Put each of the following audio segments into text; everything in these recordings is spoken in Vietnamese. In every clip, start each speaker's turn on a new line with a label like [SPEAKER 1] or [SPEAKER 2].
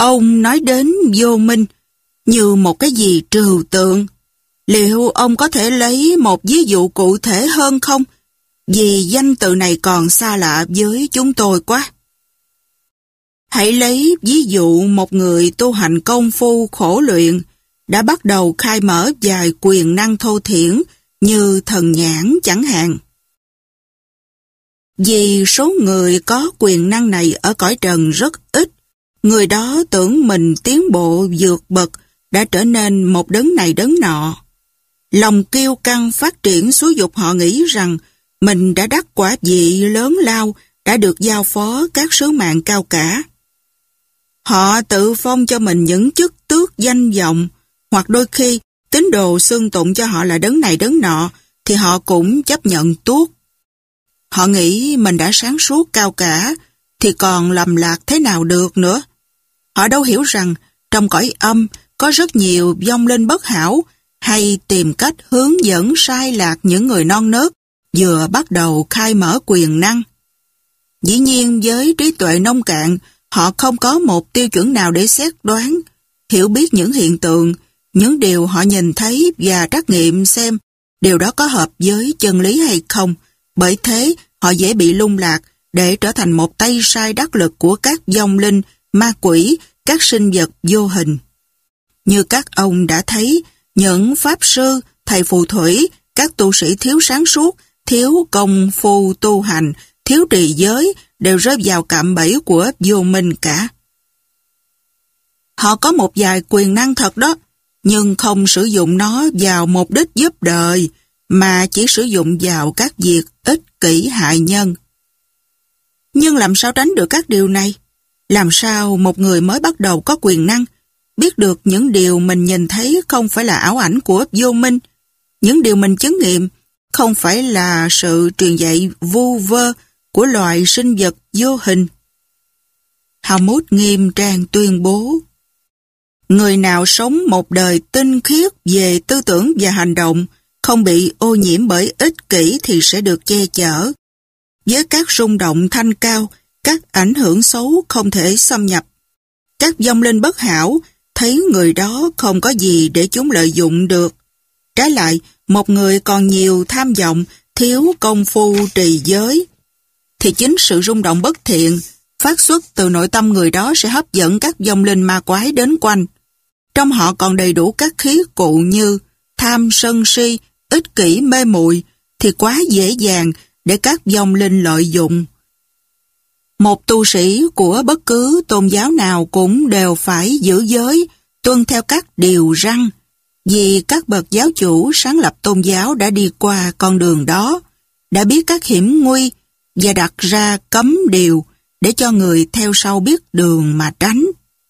[SPEAKER 1] Ông nói đến vô minh như một cái gì trừu tượng. Liệu ông có thể lấy một ví dụ cụ thể hơn không? Vì danh từ này còn xa lạ với chúng tôi quá. Hãy lấy ví dụ một người tu hành công phu khổ luyện đã bắt đầu khai mở vài quyền năng thô thiển như thần nhãn chẳng hạn. Vì số người có quyền năng này ở cõi trần rất ít, người đó tưởng mình tiến bộ vượt bậc đã trở nên một đấng này đấng nọ. Lòng kiêu căng phát triển xúi dục họ nghĩ rằng mình đã đắc quả vị lớn lao, đã được giao phó các sứ mạng cao cả. Họ tự phong cho mình những chức tước danh vọng, hoặc đôi khi tín đồ xưng tụng cho họ là đấng này đấng nọ, thì họ cũng chấp nhận tuốt. Họ nghĩ mình đã sáng suốt cao cả, thì còn lầm lạc thế nào được nữa. Họ đâu hiểu rằng trong cõi âm có rất nhiều vong linh bất hảo, hay tìm cách hướng dẫn sai lạc những người non nớt vừa bắt đầu khai mở quyền năng. Dĩ nhiên với trí tuệ nông cạn, họ không có một tiêu chuẩn nào để xét đoán, hiểu biết những hiện tượng, những điều họ nhìn thấy và trắc nghiệm xem điều đó có hợp với chân lý hay không. Bởi thế, họ dễ bị lung lạc để trở thành một tay sai đắc lực của các vong linh, ma quỷ, các sinh vật vô hình. Như các ông đã thấy, những pháp sư, thầy phù thủy, các tu sĩ thiếu sáng suốt, thiếu công phu tu hành, thiếu trì giới đều rơi vào cạm bẫy của vô minh cả. Họ có một vài quyền năng thật đó, nhưng không sử dụng nó vào mục đích giúp đời, mà chỉ sử dụng vào các việc ích kỷ hại nhân. Nhưng làm sao tránh được các điều này? Làm sao một người mới bắt đầu có quyền năng, biết được những điều mình nhìn thấy không phải là ảo ảnh của vô minh, những điều mình chứng nghiệm không phải là sự truyền dạy vu vơ của loài sinh vật vô hình? Helmut nghiêm trang tuyên bố: người nào sống một đời tinh khiết về tư tưởng và hành động, không bị ô nhiễm bởi ích kỷ thì sẽ được che chở. Với các rung động thanh cao, các ảnh hưởng xấu không thể xâm nhập. Các vong linh bất hảo thấy người đó không có gì để chúng lợi dụng được. Trái lại, một người còn nhiều tham vọng, thiếu công phu trì giới, thì chính sự rung động bất thiện phát xuất từ nội tâm người đó sẽ hấp dẫn các vong linh ma quái đến quanh. Trong họ còn đầy đủ các khí cụ như tham sân si, ích kỷ mê muội, thì quá dễ dàng để các vong linh lợi dụng. Một tu sĩ của bất cứ tôn giáo nào cũng đều phải giữ giới, tuân theo các điều răn, vì các bậc giáo chủ sáng lập tôn giáo đã đi qua con đường đó, đã biết các hiểm nguy và đặt ra cấm điều để cho người theo sau biết đường mà tránh.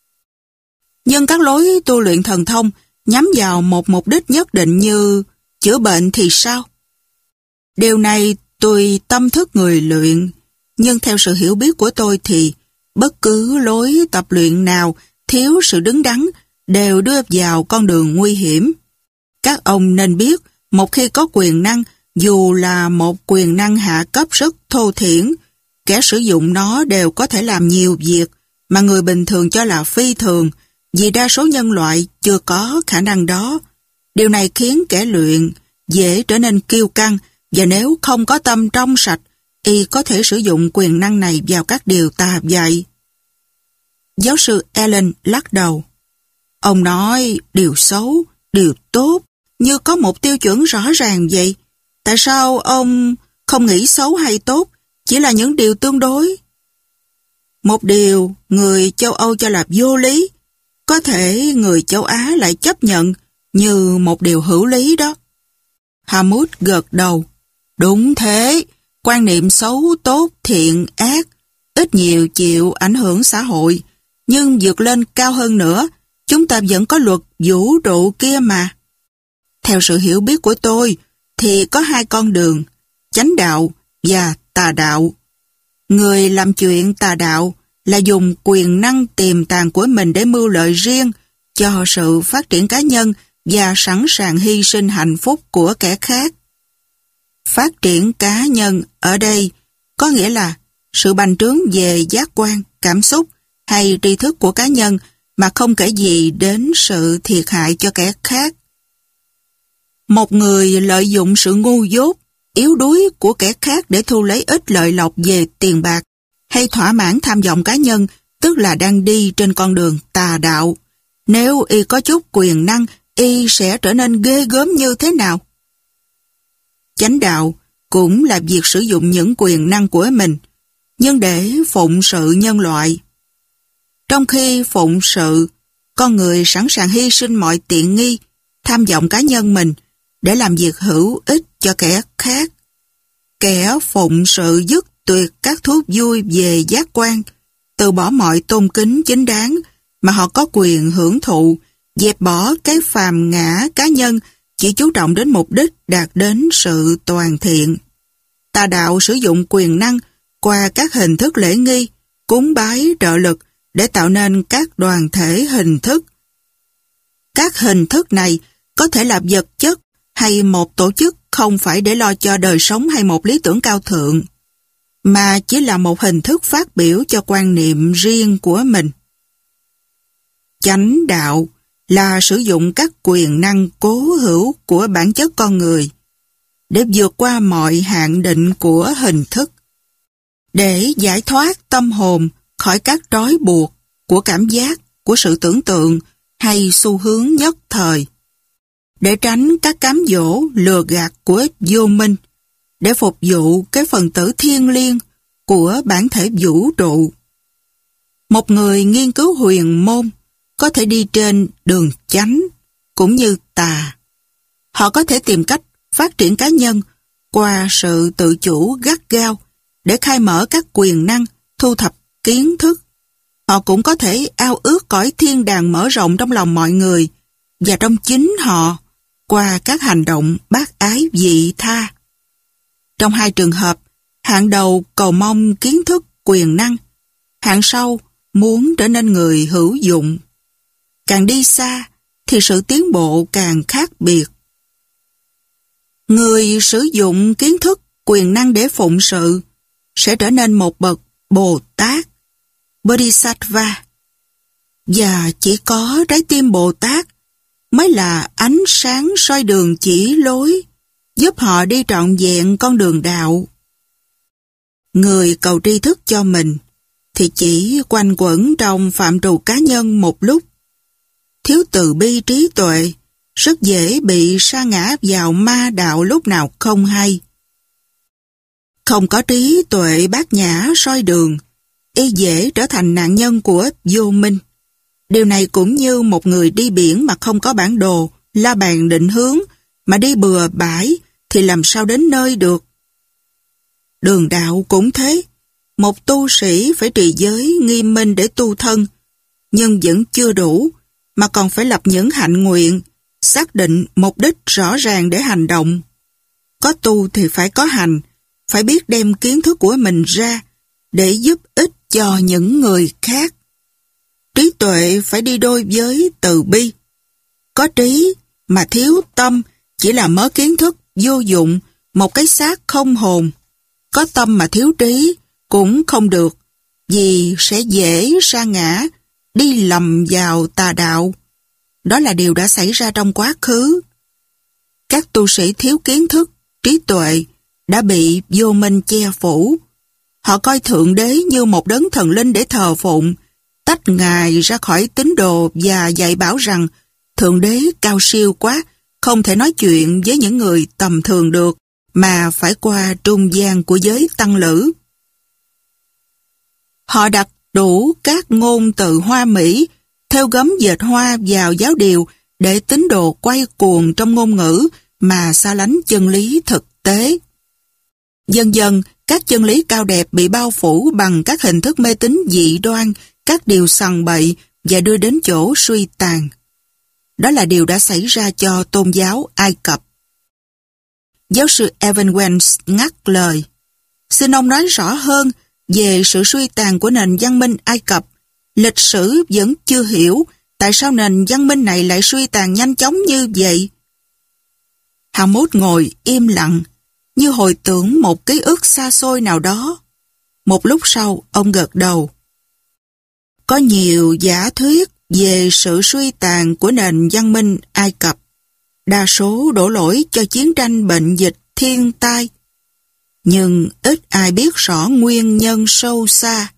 [SPEAKER 1] Nhưng các lối tu luyện thần thông nhắm vào một mục đích nhất định như chữa bệnh thì sao? Điều này tùy tâm thức người luyện, nhưng theo sự hiểu biết của tôi thì bất cứ lối tập luyện nào thiếu sự đứng đắn đều đưa vào con đường nguy hiểm. Các ông nên biết, một khi có quyền năng, dù là một quyền năng hạ cấp rất thô thiển, kẻ sử dụng nó đều có thể làm nhiều việc mà người bình thường cho là phi thường, vì đa số nhân loại chưa có khả năng đó. Điều này khiến kẻ luyện dễ trở nên kiêu căng, và nếu không có tâm trong sạch, y có thể sử dụng quyền năng này vào các điều tà dạy. Giáo sư Allen lắc đầu. Ông nói điều xấu, điều tốt, như có một tiêu chuẩn rõ ràng vậy. Tại sao ông không nghĩ xấu hay tốt, chỉ là những điều tương đối? Một điều người châu Âu cho là vô lý, có thể người châu Á lại chấp nhận như một điều hữu lý đó. Helmut gật đầu. Đúng thế, quan niệm xấu, tốt, thiện, ác, ít nhiều chịu ảnh hưởng xã hội, nhưng vượt lên cao hơn nữa, chúng ta vẫn có luật vũ trụ kia mà. Theo sự hiểu biết của tôi, thì có hai con đường, chánh đạo và tà đạo. Người làm chuyện tà đạo là dùng quyền năng tiềm tàng của mình để mưu lợi riêng cho sự phát triển cá nhân và sẵn sàng hy sinh hạnh phúc của kẻ khác. Phát triển cá nhân ở đây có nghĩa là sự bành trướng về giác quan, cảm xúc hay tri thức của cá nhân mà không kể gì đến sự thiệt hại cho kẻ khác. Một người lợi dụng sự ngu dốt, yếu đuối của kẻ khác để thu lấy ít lợi lộc về tiền bạc hay thỏa mãn tham vọng cá nhân, tức là đang đi trên con đường tà đạo. Nếu y có chút quyền năng, y sẽ trở nên ghê gớm như thế nào? Chánh đạo cũng là việc sử dụng những quyền năng của mình, nhưng để phụng sự nhân loại. Trong khi phụng sự, con người sẵn sàng hy sinh mọi tiện nghi, tham vọng cá nhân mình để làm việc hữu ích cho kẻ khác. Kẻ phụng sự dứt tuyệt các thú vui về giác quan, từ bỏ mọi tôn kính chính đáng mà họ có quyền hưởng thụ, dẹp bỏ cái phàm ngã cá nhân, chỉ chú trọng đến mục đích đạt đến sự toàn thiện. Tà đạo sử dụng quyền năng qua các hình thức lễ nghi, cúng bái trợ lực để tạo nên các đoàn thể hình thức. Các hình thức này có thể là vật chất hay một tổ chức không phải để lo cho đời sống hay một lý tưởng cao thượng, mà chỉ là một hình thức phát biểu cho quan niệm riêng của mình. Chánh đạo là sử dụng các quyền năng cố hữu của bản chất con người để vượt qua mọi hạn định của hình thức, để giải thoát tâm hồn khỏi các trói buộc của cảm giác, của sự tưởng tượng hay xu hướng nhất thời, để tránh các cám dỗ lừa gạt của vô minh, để phục vụ cái phần tử thiêng liêng của bản thể vũ trụ. Một người nghiên cứu huyền môn có thể đi trên đường chánh cũng như tà. Họ có thể tìm cách phát triển cá nhân qua sự tự chủ gắt gao để khai mở các quyền năng, thu thập kiến thức. Họ cũng có thể ao ước cõi thiên đàng mở rộng trong lòng mọi người và trong chính họ qua các hành động bác ái vị tha. Trong hai trường hợp, hạng đầu cầu mong kiến thức quyền năng, hạng sau muốn trở nên người hữu dụng. Càng đi xa thì sự tiến bộ càng khác biệt. Người sử dụng kiến thức quyền năng để phụng sự sẽ trở nên một bậc Bồ Tát, Bodhisattva. Và chỉ có trái tim Bồ Tát mới là ánh sáng soi đường chỉ lối, giúp họ đi trọn vẹn con đường đạo. Người cầu tri thức cho mình thì chỉ quanh quẩn trong phạm trù cá nhân một lúc. Thiếu từ bi trí tuệ, rất dễ bị sa ngã vào ma đạo lúc nào không hay. Không có trí tuệ bát nhã soi đường, y dễ trở thành nạn nhân của vô minh. Điều này cũng như một người đi biển mà không có bản đồ, la bàn định hướng, mà đi bừa bãi thì làm sao đến nơi được. Đường đạo cũng thế. Một tu sĩ phải trì giới nghiêm minh để tu thân, nhưng vẫn chưa đủ, mà còn phải lập những hạnh nguyện, xác định mục đích rõ ràng để hành động. Có tu thì phải có hành, phải biết đem kiến thức của mình ra để giúp ích cho những người khác. Trí tuệ phải đi đôi với từ bi. Có trí mà thiếu tâm chỉ là mớ kiến thức vô dụng, một cái xác không hồn. Có tâm mà thiếu trí cũng không được, vì sẽ dễ sa ngã, đi lầm vào tà đạo. Đó là điều đã xảy ra trong quá khứ. Các tu sĩ thiếu kiến thức, trí tuệ đã bị vô minh che phủ. Họ coi Thượng Đế như một đấng thần linh để thờ phụng, tách Ngài ra khỏi tín đồ và dạy bảo rằng Thượng Đế cao siêu quá, không thể nói chuyện với những người tầm thường được, mà phải qua trung gian của giới tăng lữ. Họ đặt đủ các ngôn từ hoa mỹ, theo gấm dệt hoa vào giáo điều để tín đồ quay cuồng trong ngôn ngữ mà xa lánh chân lý thực tế. Dần dần, các chân lý cao đẹp bị bao phủ bằng các hình thức mê tín dị đoan, các điều sằng bậy và đưa đến chỗ suy tàn. Đó là điều đã xảy ra cho tôn giáo Ai Cập. Giáo sư Evan Wells ngắt lời. Xin ông nói rõ hơn về sự suy tàn của nền văn minh Ai Cập. Lịch sử vẫn chưa hiểu tại sao nền văn minh này lại suy tàn nhanh chóng như vậy. Hammond ngồi im lặng, như hồi tưởng một ký ức xa xôi nào đó. Một lúc sau, ông gật đầu. Có nhiều giả thuyết về sự suy tàn của nền văn minh Ai Cập. Đa số đổ lỗi cho chiến tranh, bệnh dịch, thiên tai. Nhưng ít ai biết rõ nguyên nhân sâu xa.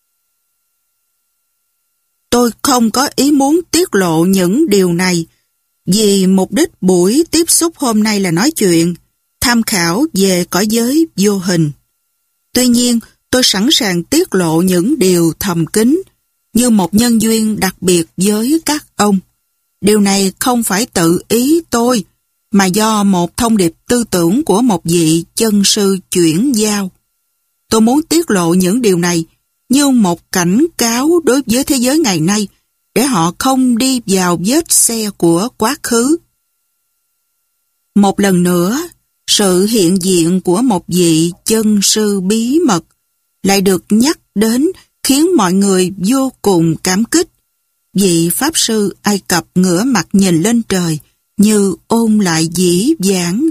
[SPEAKER 1] Tôi không có ý muốn tiết lộ những điều này, vì mục đích buổi tiếp xúc hôm nay là nói chuyện, tham khảo về cõi giới vô hình. Tuy nhiên, tôi sẵn sàng tiết lộ những điều thầm kín, như một nhân duyên đặc biệt với các ông. Điều này không phải tự ý tôi, mà do một thông điệp tư tưởng của một vị chân sư chuyển giao. Tôi muốn tiết lộ những điều này như một cảnh cáo đối với thế giới ngày nay, để họ không đi vào vết xe của quá khứ. Một lần nữa, sự hiện diện của một vị chân sư bí mật lại được nhắc đến, khiến mọi người vô cùng cảm kích. Vị Pháp sư Ai Cập ngửa mặt nhìn lên trời, như ôn lại dĩ vãng.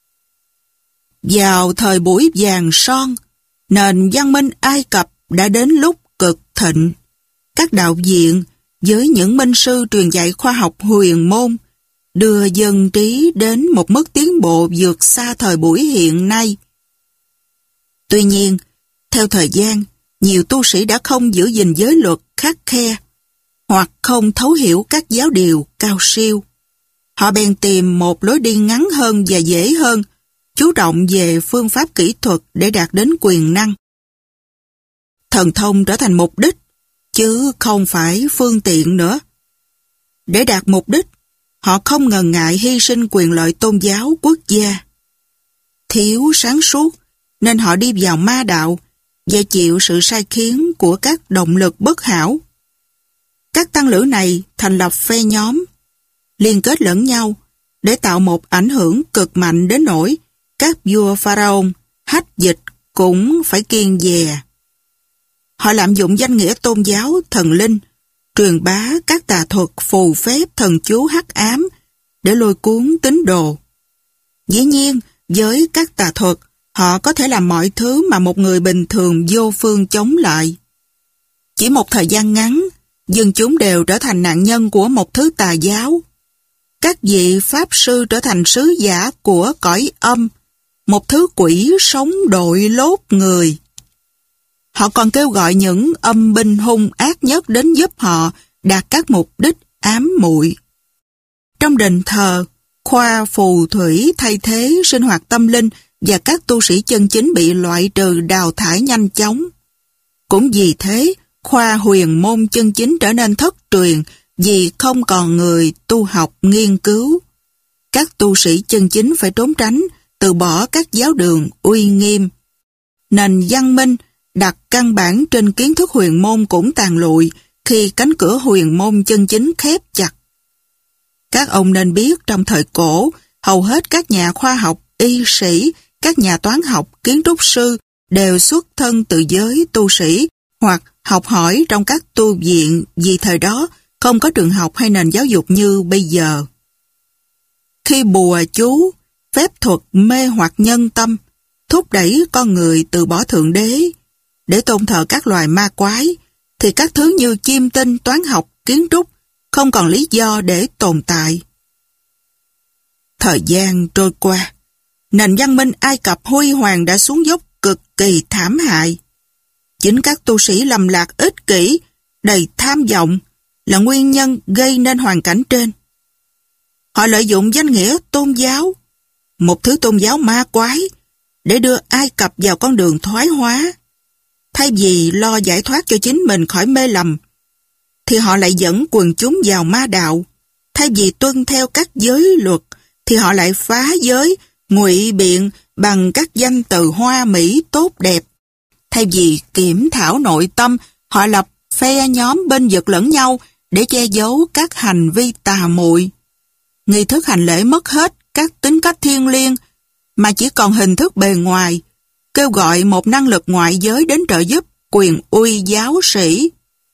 [SPEAKER 1] Vào thời buổi vàng son, nền văn minh Ai Cập đã đến lúc cực thịnh. Các đạo viện với những minh sư truyền dạy khoa học huyền môn đưa dân trí đến một mức tiến bộ vượt xa thời buổi hiện nay. Tuy nhiên, theo thời gian, nhiều tu sĩ đã không giữ gìn giới luật khắt khe, hoặc không thấu hiểu các giáo điều cao siêu. Họ bèn tìm một lối đi ngắn hơn và dễ hơn, chú trọng về phương pháp kỹ thuật để đạt đến quyền năng. Thần thông trở thành mục đích, chứ không phải phương tiện nữa. Để đạt mục đích, họ không ngần ngại hy sinh quyền lợi tôn giáo quốc gia. Thiếu sáng suốt, nên họ đi vào ma đạo và chịu sự sai khiến của các động lực bất hảo. Các tăng lữ này thành lập phe nhóm, liên kết lẫn nhau để tạo một ảnh hưởng cực mạnh đến nỗi các vua Pharaoh, Hách Dịch cũng phải kiêng dè. Họ lạm dụng danh nghĩa tôn giáo, thần linh, truyền bá các tà thuật, phù phép, thần chú hắc ám để lôi cuốn tín đồ. Dĩ nhiên, với các tà thuật, họ có thể làm mọi thứ mà một người bình thường vô phương chống lại. Chỉ một thời gian ngắn, dân chúng đều trở thành nạn nhân của một thứ tà giáo. Các vị Pháp sư trở thành sứ giả của cõi âm, một thứ quỷ sống đội lốt người. Họ còn kêu gọi những âm binh hung ác nhất đến giúp họ đạt các mục đích ám muội. Trong đền thờ, khoa phù thủy thay thế sinh hoạt tâm linh và các tu sĩ chân chính bị loại trừ đào thải nhanh chóng. Cũng vì thế, khoa huyền môn chân chính trở nên thất truyền vì không còn người tu học nghiên cứu. Các tu sĩ chân chính phải trốn tránh, từ bỏ các giáo đường uy nghiêm. Nền văn minh đặt căn bản trên kiến thức huyền môn cũng tàn lụi khi cánh cửa huyền môn chân chính khép chặt. Các ông nên biết trong thời cổ, hầu hết các nhà khoa học, y sĩ, các nhà toán học, kiến trúc sư đều xuất thân từ giới tu sĩ hoặc học hỏi trong các tu viện, vì thời đó không có trường học hay nền giáo dục như bây giờ. Khi bùa chú, phép thuật mê hoặc nhân tâm, thúc đẩy con người từ bỏ Thượng Đế để tôn thờ các loài ma quái, thì các thứ như chiêm tinh, toán học, kiến trúc không còn lý do để tồn tại. Thời gian trôi qua, nền văn minh Ai Cập huy hoàng đã xuống dốc cực kỳ thảm hại. Chính các tu sĩ lầm lạc ích kỷ, đầy tham vọng là nguyên nhân gây nên hoàn cảnh trên. Họ lợi dụng danh nghĩa tôn giáo, một thứ tôn giáo ma quái, để đưa Ai Cập vào con đường thoái hóa. Thay vì lo giải thoát cho chính mình khỏi mê lầm, thì họ lại dẫn quần chúng vào ma đạo. Thay vì tuân theo các giới luật, thì họ lại phá giới, ngụy biện bằng các danh từ hoa mỹ tốt đẹp. Thay vì kiểm thảo nội tâm, họ lập phe nhóm bên vực lẫn nhau để che giấu các hành vi tà muội. Nghi thức hành lễ mất hết các tính cách thiêng liêng, mà chỉ còn hình thức bề ngoài, kêu gọi một năng lực ngoại giới đến trợ giúp quyền uy giáo sĩ.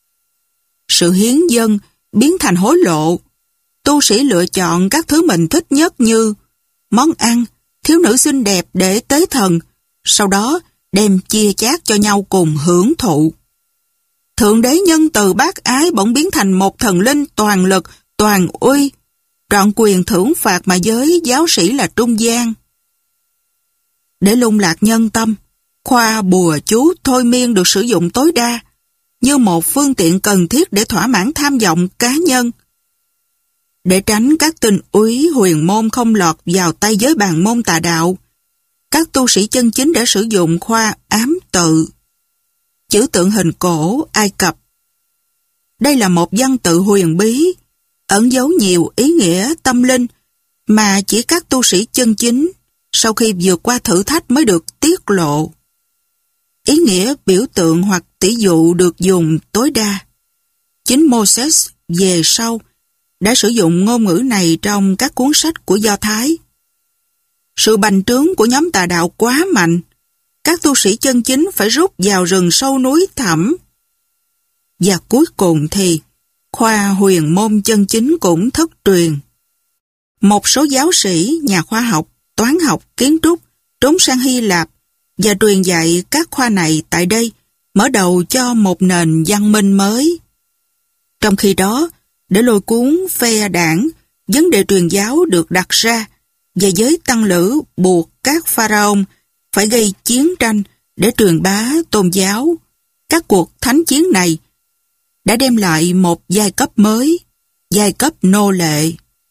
[SPEAKER 1] Sự hiến dâng biến thành hối lộ. Tu sĩ lựa chọn các thứ mình thích nhất như món ăn, thiếu nữ xinh đẹp để tế thần, sau đó đem chia chác cho nhau cùng hưởng thụ. Thượng đế nhân từ bác ái bỗng biến thành một thần linh toàn lực, toàn uy, trọn quyền thưởng phạt mà giới giáo sĩ là trung gian. Để lung lạc nhân tâm, khoa bùa chú thôi miên được sử dụng tối đa như một phương tiện cần thiết để thỏa mãn tham vọng cá nhân. Để tránh các tinh úy huyền môn không lọt vào tay giới bàn môn tà đạo, các tu sĩ chân chính đã sử dụng khoa ám tự, chữ tượng hình cổ Ai Cập. Đây là một văn tự huyền bí, ẩn giấu nhiều ý nghĩa tâm linh mà chỉ các tu sĩ chân chính sau khi vượt qua thử thách mới được tiết lộ. Ý nghĩa biểu tượng hoặc tỷ dụ được dùng tối đa. Chính Moses về sau đã sử dụng ngôn ngữ này trong các cuốn sách của Do Thái. Sự bành trướng của nhóm tà đạo quá mạnh, các tu sĩ chân chính phải rút vào rừng sâu núi thẳm. Và cuối cùng thì khoa huyền môn chân chính cũng thất truyền. Một số giáo sĩ, nhà khoa học, toán học, kiến trúc trốn sang Hy Lạp và truyền dạy các khoa này tại đây, mở đầu cho một nền văn minh mới. Trong khi đó, để lôi cuốn phe đảng, vấn đề truyền giáo được đặt ra và giới tăng lữ buộc các pharaoh phải gây chiến tranh để truyền bá tôn giáo. Các cuộc thánh chiến này đã đem lại một giai cấp mới, giai cấp nô lệ.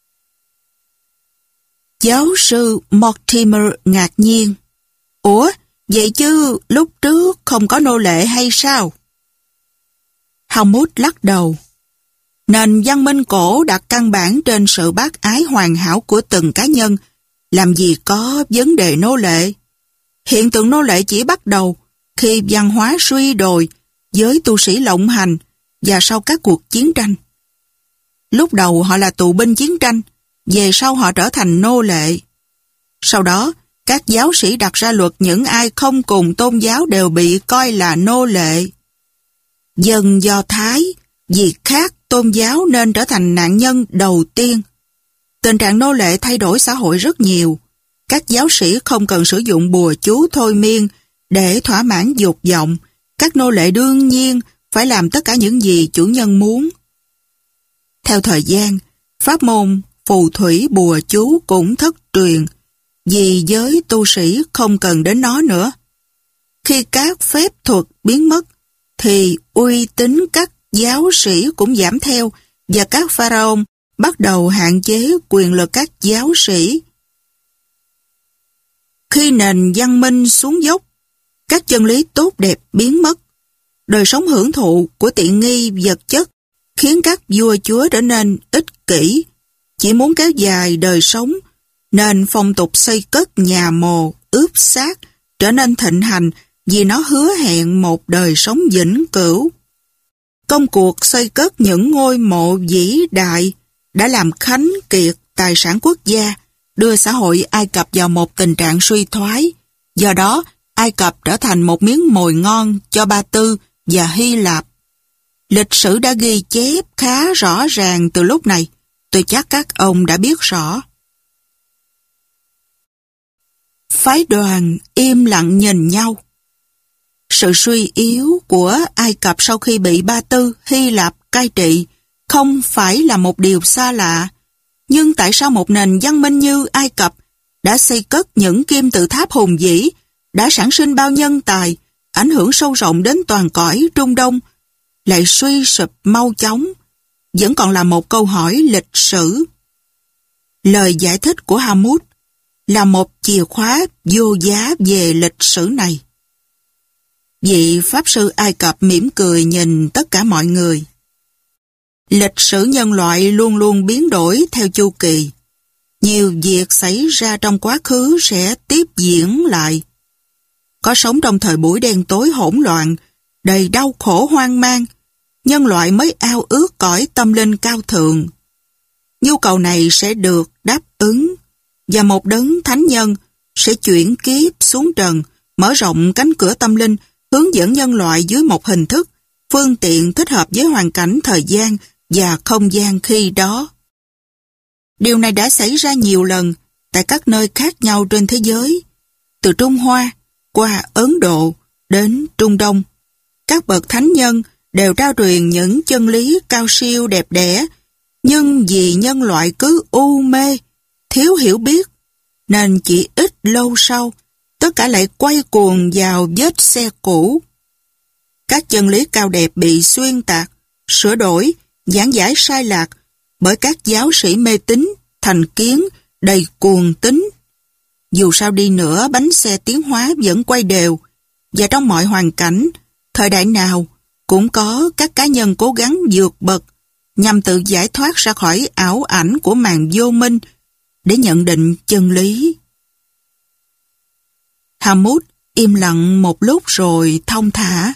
[SPEAKER 1] Giáo sư Mortimer ngạc nhiên. Ủa, vậy chứ lúc trước không có nô lệ hay sao? Helmut lắc đầu. Nền văn minh cổ đặt căn bản trên sự bác ái hoàn hảo của từng cá nhân, làm gì có vấn đề nô lệ. Hiện tượng nô lệ chỉ bắt đầu khi văn hóa suy đồi, giới tu sĩ lộng hành và sau các cuộc chiến tranh. Lúc đầu họ là tù binh chiến tranh, về sau họ trở thành nô lệ. Sau đó, các giáo sĩ đặt ra luật những ai không cùng tôn giáo đều bị coi là nô lệ. Dân Do Thái, vì khác tôn giáo nên trở thành nạn nhân đầu tiên. Tình trạng nô lệ thay đổi xã hội rất nhiều. Các giáo sĩ không cần sử dụng bùa chú thôi miên để thỏa mãn dục vọng. Các nô lệ đương nhiên phải làm tất cả những gì chủ nhân muốn. Theo thời gian, pháp môn phù thủy bùa chú cũng thất truyền vì giới tu sĩ không cần đến nó nữa. Khi các phép thuật biến mất thì uy tín các giáo sĩ cũng giảm theo và các pharaoh bắt đầu hạn chế quyền lực các giáo sĩ. Khi nền văn minh xuống dốc, các chân lý tốt đẹp biến mất. Đời sống hưởng thụ của tiện nghi vật chất khiến các vua chúa trở nên ích kỷ, chỉ muốn kéo dài đời sống, nên phong tục xây cất nhà mồ, ướp xác trở nên thịnh hành vì nó hứa hẹn một đời sống vĩnh cửu. Công cuộc xây cất những ngôi mộ vĩ đại đã làm khánh kiệt tài sản quốc gia, đưa xã hội Ai Cập vào một tình trạng suy thoái. Do đó, Ai Cập trở thành một miếng mồi ngon cho Ba Tư và Hy Lạp. Lịch sử đã ghi chép khá rõ ràng từ lúc này. Tôi chắc các ông đã biết rõ. Phái đoàn im lặng nhìn nhau. Sự suy yếu của Ai Cập sau khi bị Ba Tư, Hy Lạp cai trị không phải là một điều xa lạ. Nhưng tại sao một nền văn minh như Ai Cập đã xây cất những kim tự tháp hùng vĩ, đã sản sinh bao nhân tài, ảnh hưởng sâu rộng đến toàn cõi Trung Đông, lại suy sụp mau chóng, vẫn còn là một câu hỏi lịch sử. Lời giải thích của Helmut là một chìa khóa vô giá về lịch sử này. Vị Pháp sư Ai Cập mỉm cười nhìn tất cả mọi người. Lịch sử nhân loại luôn luôn biến đổi theo chu kỳ. Nhiều việc xảy ra trong quá khứ sẽ tiếp diễn lại. Có sống trong thời buổi đen tối hỗn loạn, đầy đau khổ hoang mang, nhân loại mới ao ước cõi tâm linh cao thượng. Nhu cầu này sẽ được đáp ứng, và một đấng thánh nhân sẽ chuyển kiếp xuống trần, mở rộng cánh cửa tâm linh, hướng dẫn nhân loại dưới một hình thức, phương tiện thích hợp với hoàn cảnh thời gian và không gian khi đó. Điều này đã xảy ra nhiều lần tại các nơi khác nhau trên thế giới, từ Trung Hoa qua Ấn Độ đến Trung Đông. Các bậc thánh nhân đều trao truyền những chân lý cao siêu đẹp đẽ, nhưng vì nhân loại cứ u mê, thiếu hiểu biết, nên chỉ ít lâu sau, tất cả lại quay cuồng vào vết xe cũ. Các chân lý cao đẹp bị xuyên tạc, sửa đổi, giảng giải sai lạc bởi các giáo sĩ mê tín, thành kiến, đầy cuồng tín. Dù sao đi nữa, bánh xe tiến hóa vẫn quay đều, và trong mọi hoàn cảnh, thời đại nào, cũng có các cá nhân cố gắng vượt bậc nhằm tự giải thoát ra khỏi ảo ảnh của màn vô minh để nhận định chân lý. Helmut im lặng một lúc rồi thong thả.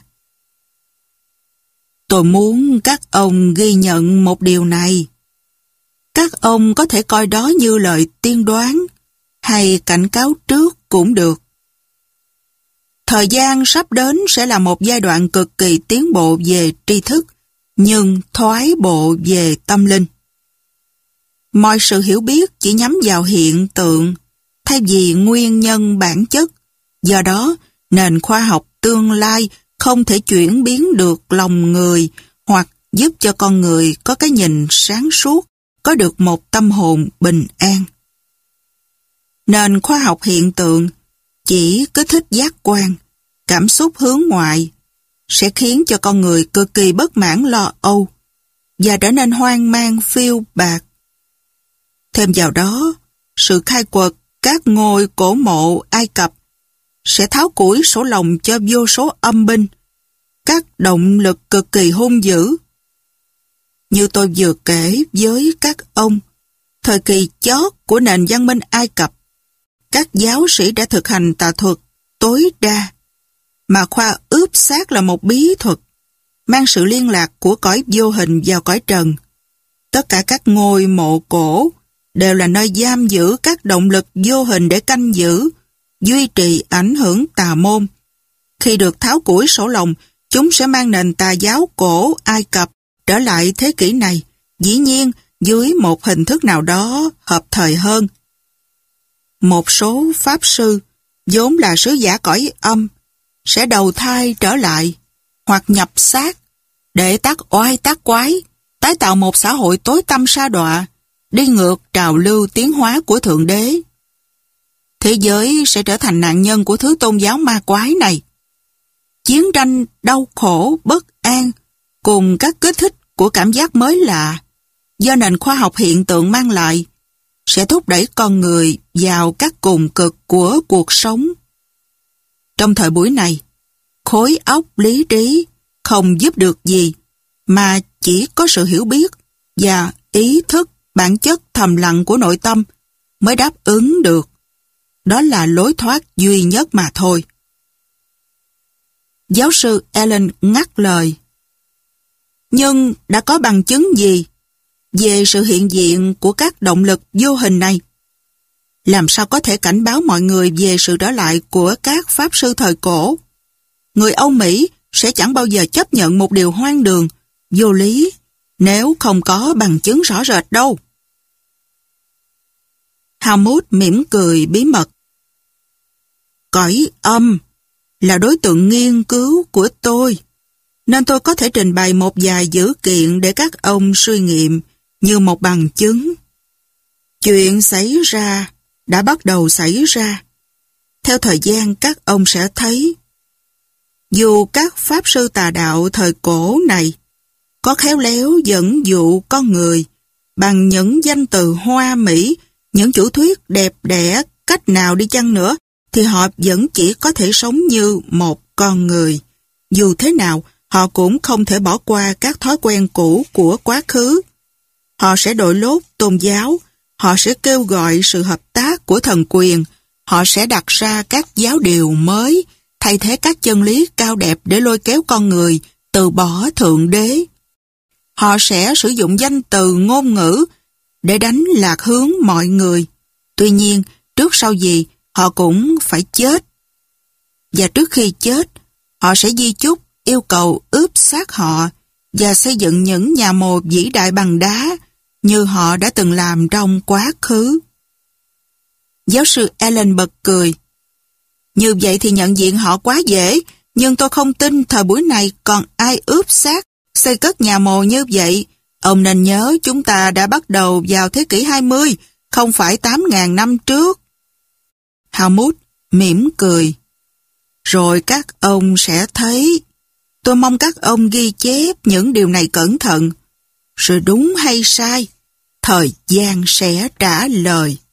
[SPEAKER 1] Tôi muốn các ông ghi nhận một điều này. Các ông có thể coi đó như lời tiên đoán hay cảnh cáo trước cũng được. Thời gian sắp đến sẽ là một giai đoạn cực kỳ tiến bộ về tri thức, nhưng thoái bộ về tâm linh. Mọi sự hiểu biết chỉ nhắm vào hiện tượng, thay vì nguyên nhân bản chất. Do đó, nền khoa học tương lai không thể chuyển biến được lòng người hoặc giúp cho con người có cái nhìn sáng suốt, có được một tâm hồn bình an. Nền khoa học hiện tượng chỉ kích thích giác quan, cảm xúc hướng ngoại, sẽ khiến cho con người cực kỳ bất mãn lo âu và trở nên hoang mang phiêu bạt. Thêm vào đó, sự khai quật các ngôi cổ mộ Ai Cập sẽ tháo củi sổ lòng cho vô số âm binh, các động lực cực kỳ hung dữ. Như tôi vừa kể với các ông, thời kỳ chót của nền văn minh Ai Cập, các giáo sĩ đã thực hành tà thuật tối đa, mà khoa ướp xác là một bí thuật, mang sự liên lạc của cõi vô hình vào cõi trần. Tất cả các ngôi mộ cổ đều là nơi giam giữ các động lực vô hình để canh giữ, duy trì ảnh hưởng tà môn. Khi được tháo củi sổ lòng, chúng sẽ mang nền tà giáo cổ Ai Cập trở lại thế kỷ này, dĩ nhiên dưới một hình thức nào đó hợp thời hơn. Một số pháp sư, vốn là sứ giả cõi âm, sẽ đầu thai trở lại, hoặc nhập xác, để tác oai tác quái, tái tạo một xã hội tối tăm sa đọa, đi ngược trào lưu tiến hóa của Thượng Đế. Thế giới sẽ trở thành nạn nhân của thứ tôn giáo ma quái này. Chiến tranh đau khổ, bất an, cùng các kích thích của cảm giác mới lạ, do nền khoa học hiện tượng mang lại, sẽ thúc đẩy con người vào các cùng cực của cuộc sống. Trong thời buổi này, khối óc lý trí không giúp được gì, mà chỉ có sự hiểu biết và ý thức bản chất thầm lặng của nội tâm mới đáp ứng được. Đó là lối thoát duy nhất mà thôi. Giáo sư Allen ngắt lời. Nhưng đã có bằng chứng gì về sự hiện diện của các động lực vô hình này? Làm sao có thể cảnh báo mọi người về sự trở lại của các pháp sư thời cổ? Người Âu Mỹ sẽ chẳng bao giờ chấp nhận một điều hoang đường, vô lý, nếu không có bằng chứng rõ rệt đâu. Helmut mỉm cười bí mật. Cõi âm là đối tượng nghiên cứu của tôi, nên tôi có thể trình bày một vài dữ kiện để các ông suy nghiệm như một bằng chứng. Chuyện xảy ra đã bắt đầu xảy ra. Theo thời gian các ông sẽ thấy, dù các pháp sư tà đạo thời cổ này có khéo léo dẫn dụ con người bằng những danh từ hoa mỹ, những chủ thuyết đẹp đẽ cách nào đi chăng nữa, thì họ vẫn chỉ có thể sống như một con người. Dù thế nào, họ cũng không thể bỏ qua các thói quen cũ của quá khứ. Họ sẽ đội lốt tôn giáo, họ sẽ kêu gọi sự hợp tác của thần quyền, họ sẽ đặt ra các giáo điều mới, thay thế các chân lý cao đẹp để lôi kéo con người từ bỏ Thượng Đế. Họ sẽ sử dụng danh từ ngôn ngữ để đánh lạc hướng mọi người. Tuy nhiên, trước sau gì, họ cũng phải chết. Và trước khi chết, họ sẽ di chúc yêu cầu ướp xác họ và xây dựng những nhà mồ vĩ đại bằng đá như họ đã từng làm trong quá khứ. Giáo sư Allen bật cười. Như vậy thì nhận diện họ quá dễ, nhưng tôi không tin thời buổi này còn ai ướp xác xây cất nhà mồ như vậy, ông nên nhớ chúng ta đã bắt đầu vào thế kỷ 20, không phải 8.000 năm trước. Helmut mỉm cười. Rồi các ông sẽ thấy. Tôi mong các ông ghi chép những điều này cẩn thận. Rồi đúng hay sai, thời gian sẽ trả lời.